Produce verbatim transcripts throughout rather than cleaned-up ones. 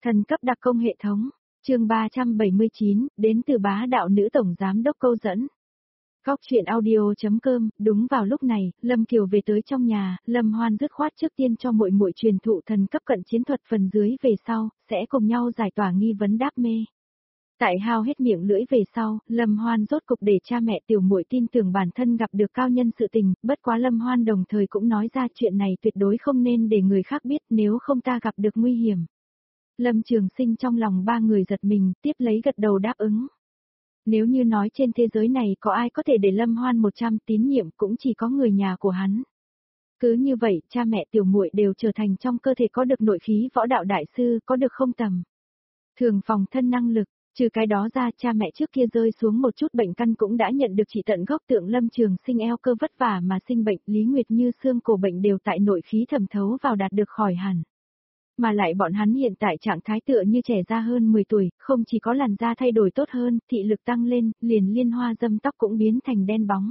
Thần cấp đặc công hệ thống, chương ba trăm bảy mươi chín, đến từ bá đạo nữ tổng giám đốc câu dẫn. Góc truyện audio.com, đúng vào lúc này, Lâm Kiều về tới trong nhà, Lâm Hoan dứt khoát trước tiên cho muội muội truyền thụ thần cấp cận chiến thuật phần dưới về sau, sẽ cùng nhau giải tỏa nghi vấn đáp mê. Tại hao hết miệng lưỡi về sau, Lâm Hoan rốt cục để cha mẹ tiểu muội tin tưởng bản thân gặp được cao nhân sự tình, bất quá Lâm Hoan đồng thời cũng nói ra chuyện này tuyệt đối không nên để người khác biết nếu không ta gặp được nguy hiểm. Lâm Trường Sinh trong lòng ba người giật mình, tiếp lấy gật đầu đáp ứng. Nếu như nói trên thế giới này có ai có thể để Lâm Hoan một trăm tín nhiệm cũng chỉ có người nhà của hắn. Cứ như vậy, cha mẹ tiểu muội đều trở thành trong cơ thể có được nội khí võ đạo đại sư, có được không tầm thường phòng thân năng lực. Trừ cái đó ra, cha mẹ trước kia rơi xuống một chút bệnh căn cũng đã nhận được trị tận gốc, tượng Lâm Trường Sinh eo cơ vất vả mà sinh bệnh, Lý Nguyệt Như xương cổ bệnh đều tại nội khí thẩm thấu vào đạt được khỏi hẳn. Mà lại bọn hắn hiện tại trạng thái tựa như trẻ ra hơn mười tuổi, không chỉ có làn da thay đổi tốt hơn, thị lực tăng lên, liền liên hoa dâm tóc cũng biến thành đen bóng.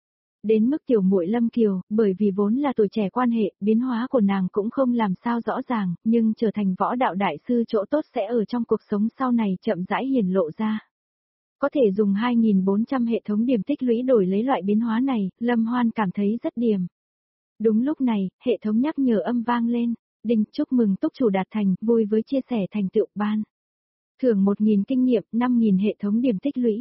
Đến mức tiểu muội Lâm Kiều, bởi vì vốn là tuổi trẻ quan hệ, biến hóa của nàng cũng không làm sao rõ ràng, nhưng trở thành võ đạo đại sư chỗ tốt sẽ ở trong cuộc sống sau này chậm rãi hiển lộ ra. Có thể dùng hai nghìn bốn trăm hệ thống điểm tích lũy đổi lấy loại biến hóa này, Lâm Hoan cảm thấy rất điểm. Đúng lúc này, hệ thống nhắc nhở âm vang lên. Đinh, chúc mừng túc chủ đạt thành, vui với chia sẻ thành tựu ban. Thưởng một nghìn kinh nghiệm, năm nghìn hệ thống điểm tích lũy.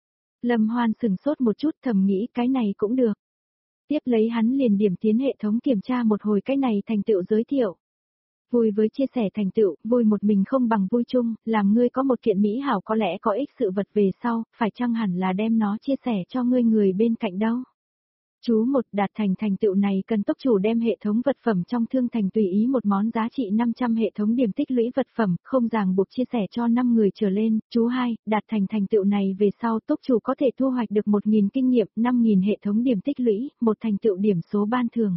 Lâm Hoan sừng sốt một chút thầm nghĩ cái này cũng được. Tiếp lấy hắn liền điểm tiến hệ thống kiểm tra một hồi cái này thành tựu giới thiệu. Vui với chia sẻ thành tựu, vui một mình không bằng vui chung, làm ngươi có một kiện mỹ hảo có lẽ có ích sự vật về sau, phải chăng hẳn là đem nó chia sẻ cho ngươi người bên cạnh đâu. Chú một đạt thành thành tựu này cần túc chủ đem hệ thống vật phẩm trong thương thành tùy ý một món giá trị năm trăm hệ thống điểm tích lũy vật phẩm, không ràng buộc chia sẻ cho năm người trở lên. Chú hai, đạt thành thành tựu này về sau túc chủ có thể thu hoạch được một nghìn kinh nghiệm, năm nghìn hệ thống điểm tích lũy, một thành tựu điểm số ban thưởng.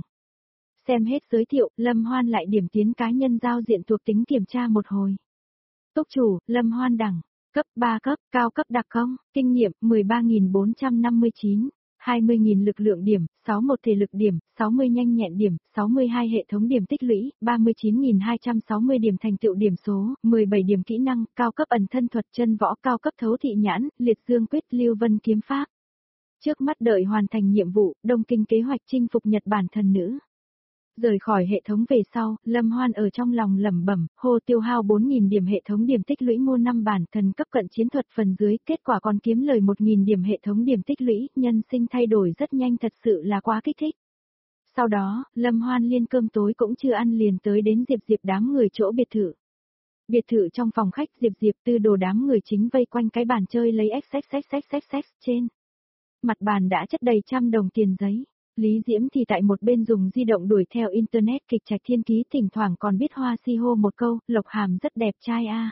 Xem hết giới thiệu, Lâm Hoan lại điểm tiến cá nhân giao diện thuộc tính kiểm tra một hồi. Túc chủ, Lâm Hoan đẳng, cấp ba cấp, cao cấp đặc công, kinh nghiệm, mười ba nghìn bốn trăm năm mươi chín. hai mươi nghìn lực lượng điểm, sáu mươi mốt thể lực điểm, sáu mươi nhanh nhẹn điểm, sáu mươi hai hệ thống điểm tích lũy, ba mươi chín nghìn hai trăm sáu mươi điểm thành tựu điểm số, mười bảy điểm kỹ năng, cao cấp ẩn thân thuật chân võ, cao cấp thấu thị nhãn, liệt dương quyết, lưu vân kiếm pháp. Trước mắt đợi hoàn thành nhiệm vụ, Đông Kinh kế hoạch chinh phục Nhật Bản thần nữ. Rời khỏi hệ thống về sau, Lâm Hoan ở trong lòng lẩm bẩm, hô tiêu hao bốn nghìn điểm hệ thống điểm tích lũy mua năm bản thần cấp cận chiến thuật phần dưới, kết quả còn kiếm lời một nghìn điểm hệ thống điểm tích lũy, nhân sinh thay đổi rất nhanh, thật sự là quá kích thích. Sau đó, Lâm Hoan liên cơm tối cũng chưa ăn liền tới đến Diệp Diệp đám người chỗ biệt thự. Biệt thự trong phòng khách Diệp Diệp Tư đồ đám người chính vây quanh cái bàn chơi lấy xxxxxx trên. Mặt bàn đã chất đầy trăm đồng tiền giấy. Lý Diễm thì tại một bên dùng di động đuổi theo internet kịch trạch thiên ký, thỉnh thoảng còn biết hoa si hô một câu, Lộc Hàm rất đẹp trai a.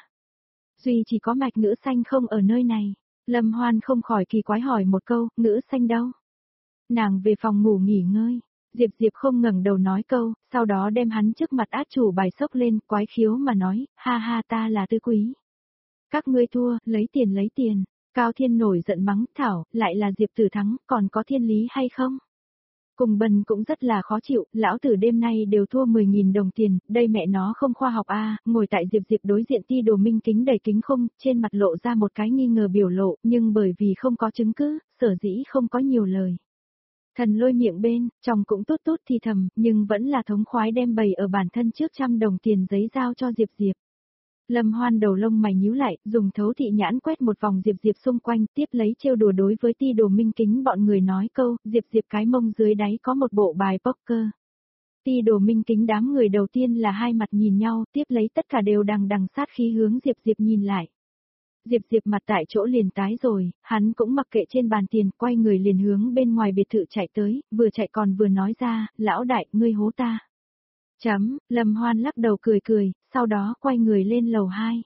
Duy chỉ có Mạch Ngữ Xanh không ở nơi này. Lâm Hoan không khỏi kỳ quái hỏi một câu, Ngữ Xanh đâu? Nàng về phòng ngủ nghỉ ngơi. Diệp Diệp không ngẩng đầu nói câu, sau đó đem hắn trước mặt át chủ bài sốc lên, quái khiếu mà nói, ha ha ta là Tư Quý. Các ngươi thua, lấy tiền lấy tiền. Cao Thiên nổi giận mắng, thảo, lại là Diệp Tử thắng, còn có thiên lý hay không? Cùng Bần cũng rất là khó chịu, lão tử đêm nay đều thua mười nghìn đồng tiền, đây mẹ nó không khoa học a. À, ngồi tại Diệp Diệp đối diện Ti Đồ Minh kính đầy kính không, trên mặt lộ ra một cái nghi ngờ biểu lộ, nhưng bởi vì không có chứng cứ, sở dĩ không có nhiều lời. Thần Lôi miệng bên, chồng cũng tốt tốt thì thầm, nhưng vẫn là thống khoái đem bày ở bản thân trước trăm đồng tiền giấy giao cho Diệp Diệp. Lâm Hoan đầu lông mày nhíu lại, dùng thấu thị nhãn quét một vòng Diệp Diệp xung quanh, tiếp lấy trêu đùa đối với Ti Đồ Minh kính bọn người nói câu, Diệp Diệp cái mông dưới đáy có một bộ bài poker. Ti Đồ Minh kính đám người đầu tiên là hai mặt nhìn nhau, tiếp lấy tất cả đều đằng đằng sát khí hướng Diệp Diệp nhìn lại. Diệp Diệp mặt tại chỗ liền tái rồi, hắn cũng mặc kệ trên bàn tiền, quay người liền hướng bên ngoài biệt thự chạy tới, vừa chạy còn vừa nói ra, lão đại, ngươi hố ta. Chấm, Lâm Hoan lắc đầu cười cười, sau đó quay người lên lầu hai.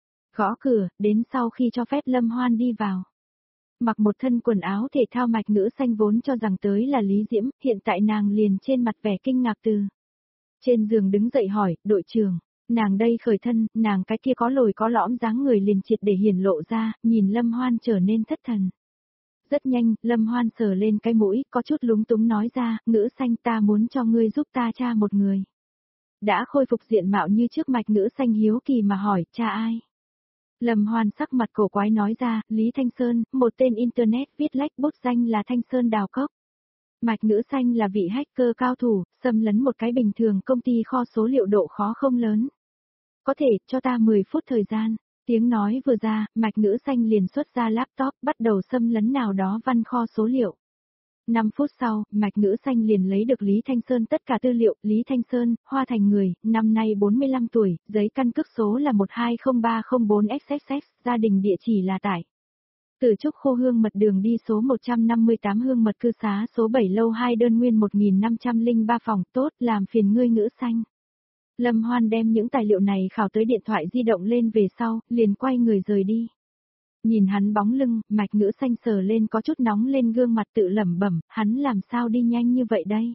Gõ cửa, đến sau khi cho phép Lâm Hoan đi vào. Mặc một thân quần áo thể thao Mạch Ngữ Xanh vốn cho rằng tới là Lý Diễm, hiện tại nàng liền trên mặt vẻ kinh ngạc từ. Trên giường đứng dậy hỏi, đội trưởng, nàng đây khởi thân, nàng cái kia có lồi có lõm dáng người liền triệt để hiển lộ ra, nhìn Lâm Hoan trở nên thất thần. Rất nhanh, Lâm Hoan sờ lên cái mũi, có chút lúng túng nói ra, Ngữ Xanh ta muốn cho ngươi giúp ta tra một người. Đã khôi phục diện mạo như trước Mạch Ngữ Xanh hiếu kỳ mà hỏi, cha ai? Lâm Hoan sắc mặt cổ quái nói ra, Lý Thanh Sơn, một tên internet viết lách bút danh là Thanh Sơn Đào Cốc. Mạch Ngữ Xanh là vị hacker cao thủ, xâm lấn một cái bình thường công ty kho số liệu độ khó không lớn. Có thể, cho ta mười phút thời gian. Tiếng nói vừa ra, Mạch Ngữ Xanh liền xuất ra laptop, bắt đầu xâm lấn nào đó văn kho số liệu. năm phút sau, Mạch Ngữ Xanh liền lấy được Lý Thanh Sơn tất cả tư liệu. Lý Thanh Sơn, Hoa Thành người, năm nay bốn mươi lăm tuổi, giấy căn cước số là một hai không ba không bốn x x x, gia đình địa chỉ là tại Từ Trúc Khô Hương Mật Đường đi số một trăm năm mươi tám Hương Mật Cư Xá số bảy lầu hai đơn nguyên một nghìn năm trăm lẻ ba phòng, tốt, làm phiền ngươi Ngữ Xanh. Lâm Hoan đem những tài liệu này khảo tới điện thoại di động lên về sau, liền quay người rời đi. Nhìn hắn bóng lưng, Mạch Ngữ Xanh sờ lên có chút nóng lên gương mặt tự lẩm bẩm, hắn làm sao đi nhanh như vậy đây?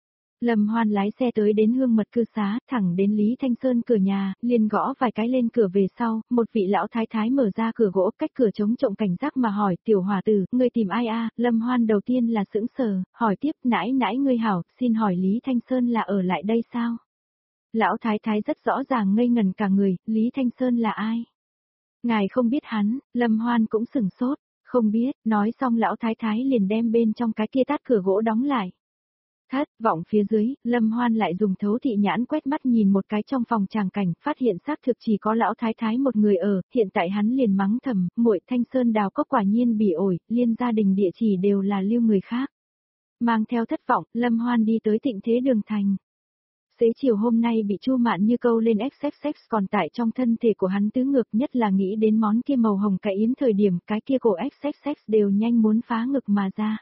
Lâm Hoan lái xe tới đến Hương Mật Cư Xá, thẳng đến Lý Thanh Sơn cửa nhà, liền gõ vài cái lên cửa về sau, một vị lão thái thái mở ra cửa gỗ, cách cửa chống trộm cảnh giác mà hỏi, tiểu hòa tử, ngươi tìm ai a? Lâm Hoan đầu tiên là sững sờ, hỏi tiếp, nãi nãi ngươi hảo, xin hỏi Lý Thanh Sơn là ở lại đây sao? Lão thái thái rất rõ ràng ngây ngần cả người, Lý Thanh Sơn là ai? Ngài không biết hắn, Lâm Hoan cũng sửng sốt, không biết, nói xong lão thái thái liền đem bên trong cái kia tát cửa gỗ đóng lại. Thất vọng phía dưới, Lâm Hoan lại dùng thấu thị nhãn quét mắt nhìn một cái trong phòng tràng cảnh, phát hiện xác thực chỉ có lão thái thái một người ở, hiện tại hắn liền mắng thầm, muội Thanh Sơn Đào Cốc quả nhiên bị ổi, liên gia đình địa chỉ đều là lưu người khác. Mang theo thất vọng, Lâm Hoan đi tới Tịnh Thế Đường Thành. Xế chiều hôm nay bị Chu Mạn Như câu lên ép ép ép còn tại trong thân thể của hắn tứ ngược, nhất là nghĩ đến món kia màu hồng cải yếm thời điểm cái kia cổ ép ép ép đều nhanh muốn phá ngực mà ra.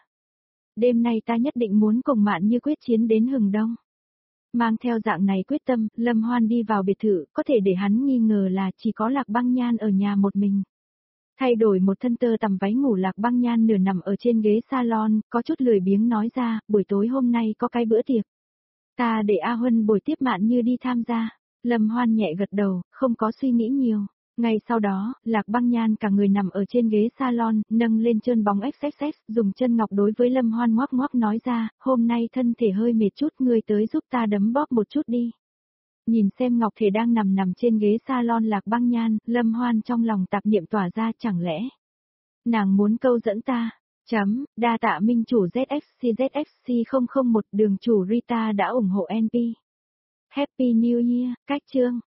Đêm nay ta nhất định muốn cùng Mạn Như quyết chiến đến hừng đông. Mang theo dạng này quyết tâm, Lâm Hoan đi vào biệt thự, có thể để hắn nghi ngờ là chỉ có Lạc Băng Nhan ở nhà một mình. Thay đổi một thân tơ tằm váy ngủ, Lạc Băng Nhan nửa nằm ở trên ghế salon, có chút lười biếng nói ra, buổi tối hôm nay có cái bữa tiệc. Ta để A Huân bồi tiếp Mạn Như đi tham gia. Lâm Hoan nhẹ gật đầu, không có suy nghĩ nhiều. Ngay sau đó, Lạc Băng Nhan cả người nằm ở trên ghế salon, nâng lên chân bóng ép ép ép, dùng chân ngọc đối với Lâm Hoan ngoắc ngoắc nói ra, hôm nay thân thể hơi mệt chút, ngươi tới giúp ta đấm bóp một chút đi. Nhìn xem ngọc thể đang nằm nằm trên ghế salon Lạc Băng Nhan, Lâm Hoan trong lòng tạp niệm tỏa ra, chẳng lẽ nàng muốn câu dẫn ta. Chấm, đa tạ minh chủ Z F C Z F C không không một đường chủ Rita đã ủng hộ en pê. Happy New Year, cách chương.